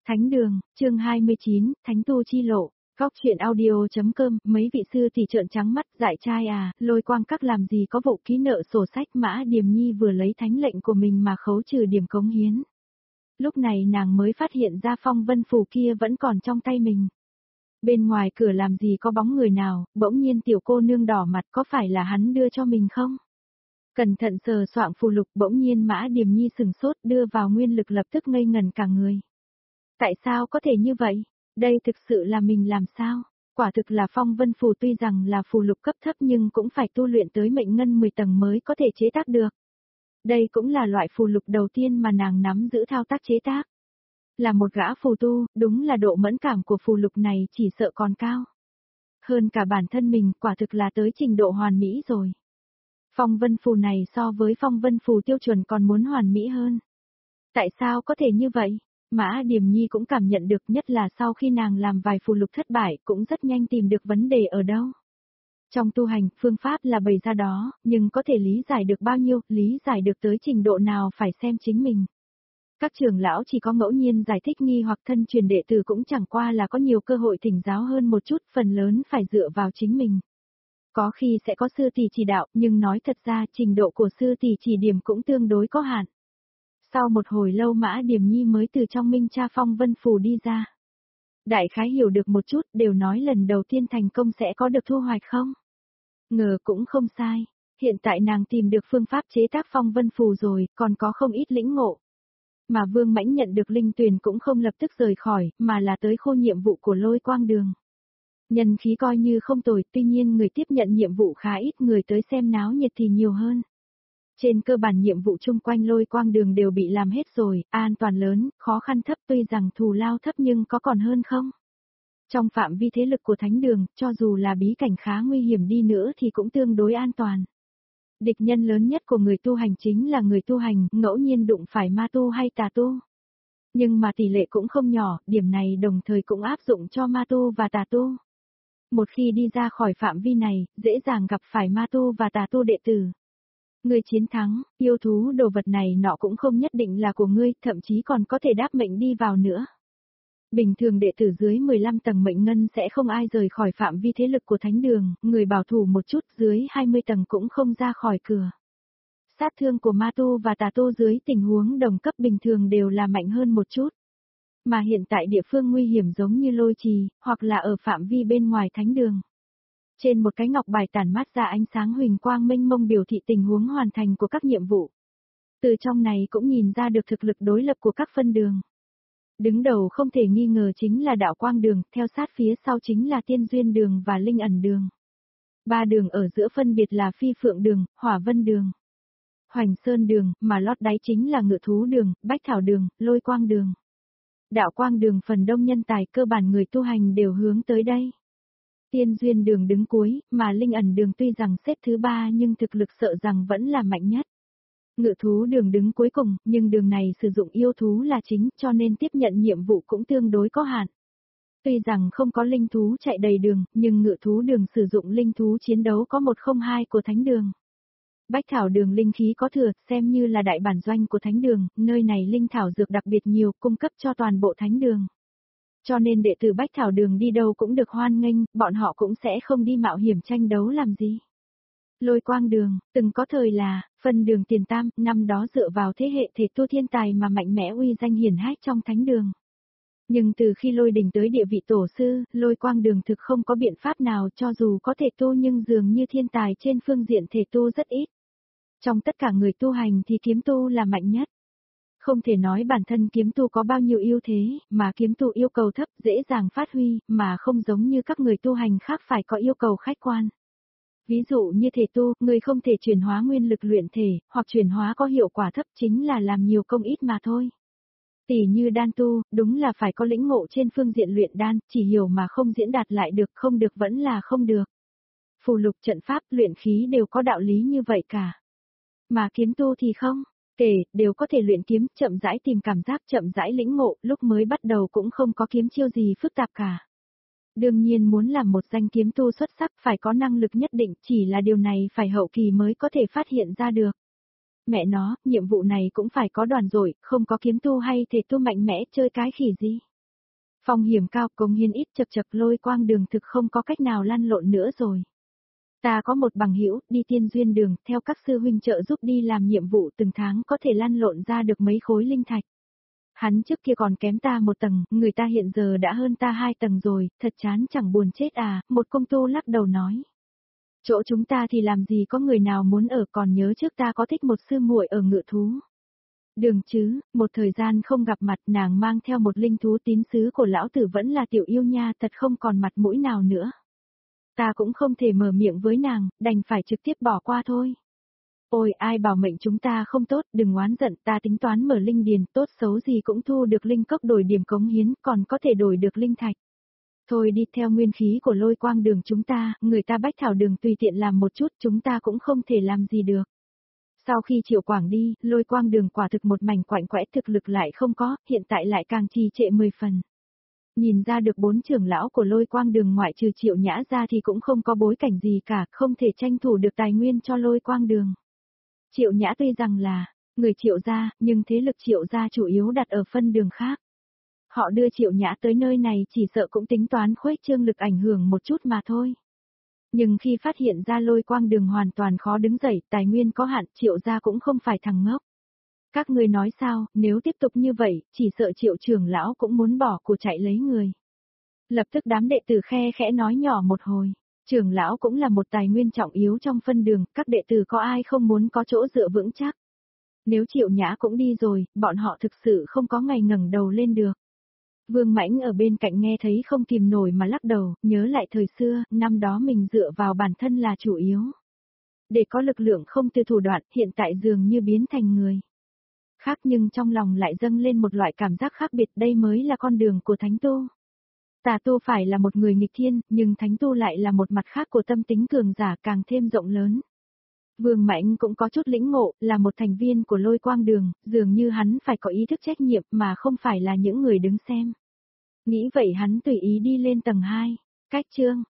Thánh đường, chương 29, Thánh tu chi lộ. Góc chuyện audio.com, mấy vị sư thì trợn trắng mắt, dại trai à, Lôi Quang Các làm gì có vụ ký nợ sổ sách. Mã Điềm Nhi vừa lấy thánh lệnh của mình mà khấu trừ điểm cống hiến. Lúc này nàng mới phát hiện ra phong vân phù kia vẫn còn trong tay mình. Bên ngoài cửa làm gì có bóng người nào, bỗng nhiên tiểu cô nương đỏ mặt, có phải là hắn đưa cho mình không? Cẩn thận sờ soạng phù lục, bỗng nhiên Mã Điềm Nhi sừng sốt, đưa vào nguyên lực lập tức ngây ngẩn cả người. Tại sao có thể như vậy? Đây thực sự là mình làm sao? Quả thực là phong vân phù, tuy rằng là phù lục cấp thấp nhưng cũng phải tu luyện tới mệnh ngân 10 tầng mới có thể chế tác được. Đây cũng là loại phù lục đầu tiên mà nàng nắm giữ thao tác chế tác. Là một gã phù tu, đúng là độ mẫn cảm của phù lục này chỉ sợ còn cao. Hơn cả bản thân mình, quả thực là tới trình độ hoàn mỹ rồi. Phong vân phù này so với phong vân phù tiêu chuẩn còn muốn hoàn mỹ hơn. Tại sao có thể như vậy? Mã Điềm Nhi cũng cảm nhận được, nhất là sau khi nàng làm vài phù lục thất bại, cũng rất nhanh tìm được vấn đề ở đâu. Trong tu hành, phương pháp là bày ra đó, nhưng có thể lý giải được bao nhiêu, lý giải được tới trình độ nào phải xem chính mình. Các trưởng lão chỉ có ngẫu nhiên giải thích nghi hoặc thân truyền đệ tử cũng chẳng qua là có nhiều cơ hội thỉnh giáo hơn một chút, phần lớn phải dựa vào chính mình. Có khi sẽ có sư tỷ chỉ đạo, nhưng nói thật ra trình độ của sư tỷ chỉ điểm cũng tương đối có hạn. Sau một hồi lâu Mã Điềm Nhi mới từ trong minh tra phong vân phù đi ra. Đại khái hiểu được một chút, đều nói lần đầu tiên thành công sẽ có được thu hoạch không? Ngờ cũng không sai, hiện tại nàng tìm được phương pháp chế tác phong vân phù rồi, còn có không ít lĩnh ngộ. Mà Vương Mãnh nhận được linh tuyền cũng không lập tức rời khỏi, mà là tới khô nhiệm vụ của Lôi Quang Đường. Nhân khí coi như không tồi, tuy nhiên người tiếp nhận nhiệm vụ khá ít, người tới xem náo nhiệt thì nhiều hơn. Trên cơ bản nhiệm vụ chung quanh Lôi Quang Đường đều bị làm hết rồi, an toàn lớn, khó khăn thấp, tuy rằng thù lao thấp nhưng có còn hơn không? Trong phạm vi thế lực của Thánh Đường, cho dù là bí cảnh khá nguy hiểm đi nữa thì cũng tương đối an toàn. Địch nhân lớn nhất của người tu hành chính là người tu hành, ngẫu nhiên đụng phải ma tu hay tà tu. Nhưng mà tỷ lệ cũng không nhỏ, điểm này đồng thời cũng áp dụng cho ma tu và tà tu. Một khi đi ra khỏi phạm vi này, dễ dàng gặp phải ma tu và tà tu đệ tử. Ngươi chiến thắng, yêu thú đồ vật này nọ cũng không nhất định là của ngươi, thậm chí còn có thể đáp mệnh đi vào nữa. Bình thường đệ tử dưới 15 tầng mệnh ngân sẽ không ai rời khỏi phạm vi thế lực của Thánh Đường, người bảo thủ một chút dưới 20 tầng cũng không ra khỏi cửa. Sát thương của ma tu và tà tu dưới tình huống đồng cấp bình thường đều là mạnh hơn một chút. Mà hiện tại địa phương nguy hiểm giống như Lôi Trì, hoặc là ở phạm vi bên ngoài Thánh Đường. Trên một cái ngọc bài tản mát ra ánh sáng huỳnh quang mênh mông biểu thị tình huống hoàn thành của các nhiệm vụ. Từ trong này cũng nhìn ra được thực lực đối lập của các phân đường. Đứng đầu không thể nghi ngờ chính là Đạo Quang Đường, theo sát phía sau chính là Tiên Duyên Đường và Linh Ẩn Đường. Ba đường ở giữa phân biệt là Phi Phượng Đường, Hỏa Vân Đường, Hoành Sơn Đường, mà lót đáy chính là Ngự Thú Đường, Bách Thảo Đường, Lôi Quang Đường. Đạo Quang Đường phần đông nhân tài, cơ bản người tu hành đều hướng tới đây. Tiên Duyên Đường đứng cuối, mà Linh Ẩn Đường tuy rằng xếp thứ 3 nhưng thực lực sợ rằng vẫn là mạnh nhất. Ngự Thú Đường đứng cuối cùng, nhưng đường này sử dụng yêu thú là chính, cho nên tiếp nhận nhiệm vụ cũng tương đối có hạn. Tuy rằng không có linh thú chạy đầy đường, nhưng Ngự Thú Đường sử dụng linh thú chiến đấu có 102 của Thánh Đường. Bách Thảo Đường linh khí có thừa, xem như là đại bản doanh của Thánh Đường, nơi này linh thảo dược đặc biệt nhiều, cung cấp cho toàn bộ Thánh Đường. Cho nên đệ tử Bách Thảo Đường đi đâu cũng được hoan nghênh, bọn họ cũng sẽ không đi mạo hiểm tranh đấu làm gì. Lôi Quang Đường, từng có thời là, phân đường tiền tam, năm đó dựa vào thế hệ thể tu thiên tài mà mạnh mẽ uy danh hiển hách trong Thánh Đường. Nhưng từ khi Lôi Đình tới địa vị tổ sư, Lôi Quang Đường thực không có biện pháp nào, cho dù có thể tu nhưng dường như thiên tài trên phương diện thể tu rất ít. Trong tất cả người tu hành thì kiếm tu là mạnh nhất. Không thể nói bản thân kiếm tu có bao nhiêu ưu thế, mà kiếm tu yêu cầu thấp dễ dàng phát huy, mà không giống như các người tu hành khác phải có yêu cầu khách quan. Ví dụ như thể tu, người không thể chuyển hóa nguyên lực luyện thể, hoặc chuyển hóa có hiệu quả thấp chính là làm nhiều công ít mà thôi. Tỷ như đan tu, đúng là phải có lĩnh ngộ trên phương diện luyện đan, chỉ hiểu mà không diễn đạt lại được, không được vẫn là không được. Phù lục trận pháp luyện khí đều có đạo lý như vậy cả. Mà kiếm tu thì không. Đều có thể luyện kiếm, chậm rãi tìm cảm giác, chậm rãi lĩnh ngộ, lúc mới bắt đầu cũng không có kiếm chiêu gì phức tạp cả. Đương nhiên muốn làm một danh kiếm tu xuất sắc phải có năng lực nhất định, chỉ là điều này phải hậu kỳ mới có thể phát hiện ra được. Mẹ nó, nhiệm vụ này cũng phải có đoàn rồi, không có kiếm tu hay thể tu mạnh mẽ chơi cái khỉ gì. Phong hiểm cao, cống hiến ít, chật chật, Lôi Quang Đường thực không có cách nào lăn lộn nữa rồi. Ta có một bằng hữu đi tiên duyên đường, theo các sư huynh trợ giúp đi làm nhiệm vụ từng tháng có thể lăn lộn ra được mấy khối linh thạch. Hắn trước kia còn kém ta một tầng, người ta hiện giờ đã hơn ta 2 tầng rồi, thật chán chẳng buồn chết à, một công tu lắc đầu nói. Chỗ chúng ta thì làm gì có người nào muốn ở, còn nhớ trước ta có thích một sư muội ở Ngự Thú. Đường chứ, một thời gian không gặp mặt, nàng mang theo một linh thú tín sứ của lão tử vẫn là Tiểu Yêu nha, thật không còn mặt mũi nào nữa. Ta cũng không thể mở miệng với nàng, đành phải trực tiếp bỏ qua thôi. Ôi, ai bảo mệnh chúng ta không tốt, đừng oán giận, ta tính toán mở linh điền, tốt xấu gì cũng thu được linh cốc đổi điểm cống hiến, còn có thể đổi được linh thạch. Thôi đi theo nguyên khí của Lôi Quang Đường chúng ta, người ta Bách Thảo Đường tùy tiện làm một chút, chúng ta cũng không thể làm gì được. Sau khi Triệu Quảng đi, Lôi Quang Đường quả thực một mảnh quạnh quẽ, thực lực lại không có, hiện tại lại càng trì trệ 10 phần. Nhìn ra được 4 trưởng lão của Lôi Quang Đường ngoại trừ Triệu Nhã ra thì cũng không có bối cảnh gì cả, không thể tranh thủ được tài nguyên cho Lôi Quang Đường. Triệu Nhã tuy rằng là người Triệu gia, nhưng thế lực Triệu gia chủ yếu đặt ở phân đường khác. Họ đưa Triệu Nhã tới nơi này chỉ sợ cũng tính toán khuếch trương lực ảnh hưởng một chút mà thôi. Nhưng khi phát hiện ra Lôi Quang Đường hoàn toàn khó đứng dậy, tài nguyên có hạn, Triệu gia cũng không phải thằng ngốc. Các người nói sao, nếu tiếp tục như vậy, chỉ sợ Triệu trưởng lão cũng muốn bỏ của chạy lấy người. Lập tức đám đệ tử khe khẽ nói nhỏ một hồi. Trưởng lão cũng là một tài nguyên trọng yếu trong phân đường, các đệ tử có ai không muốn có chỗ dựa vững chắc. Nếu Triệu Nhã cũng đi rồi, bọn họ thực sự không có ngày ngẩng đầu lên được. Vương Mãnh ở bên cạnh nghe thấy không kìm nổi mà lắc đầu, nhớ lại thời xưa, năm đó mình dựa vào bản thân là chủ yếu. Để có lực lượng không từ thủ đoạn, hiện tại dường như biến thành người. Khác nhưng trong lòng lại dâng lên một loại cảm giác khác biệt, đây mới là con đường của Thánh Tu. Tà tu phải là một người nghịch thiên, nhưng Thánh Tu lại là một mặt khác của tâm tính cường giả càng thêm rộng lớn. Vương Mãnh cũng có chút lĩnh ngộ, là một thành viên của Lôi Quang Đường, dường như hắn phải có ý thức trách nhiệm mà không phải là những người đứng xem. Nghĩ vậy hắn tùy ý đi lên tầng 2, cách chương.